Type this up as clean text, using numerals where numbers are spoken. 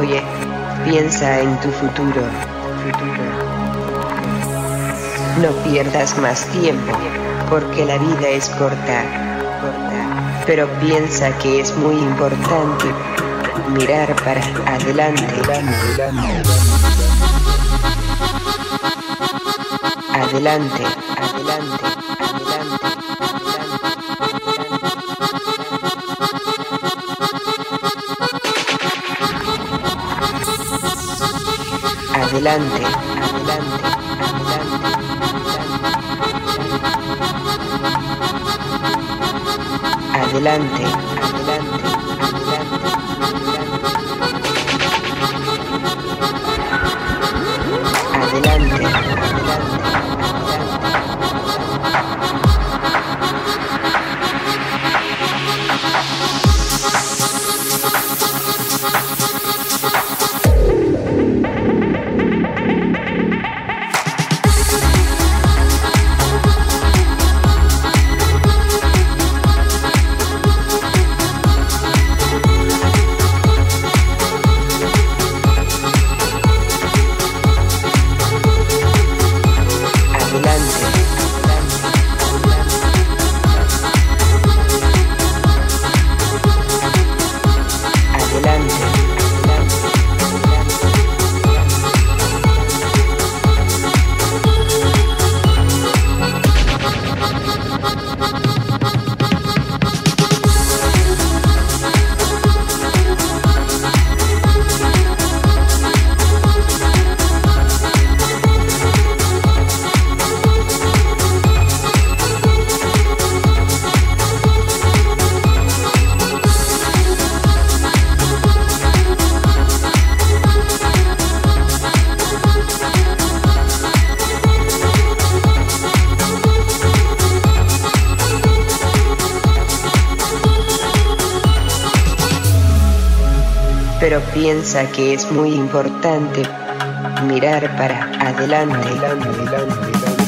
Oye, piensa en tu futuro. No pierdas más tiempo, porque la vida es corta. Pero piensa que es muy importante mirar para adelante. Adelante. Adelante. Adelante. Pero piensa que es muy importante mirar para adelante.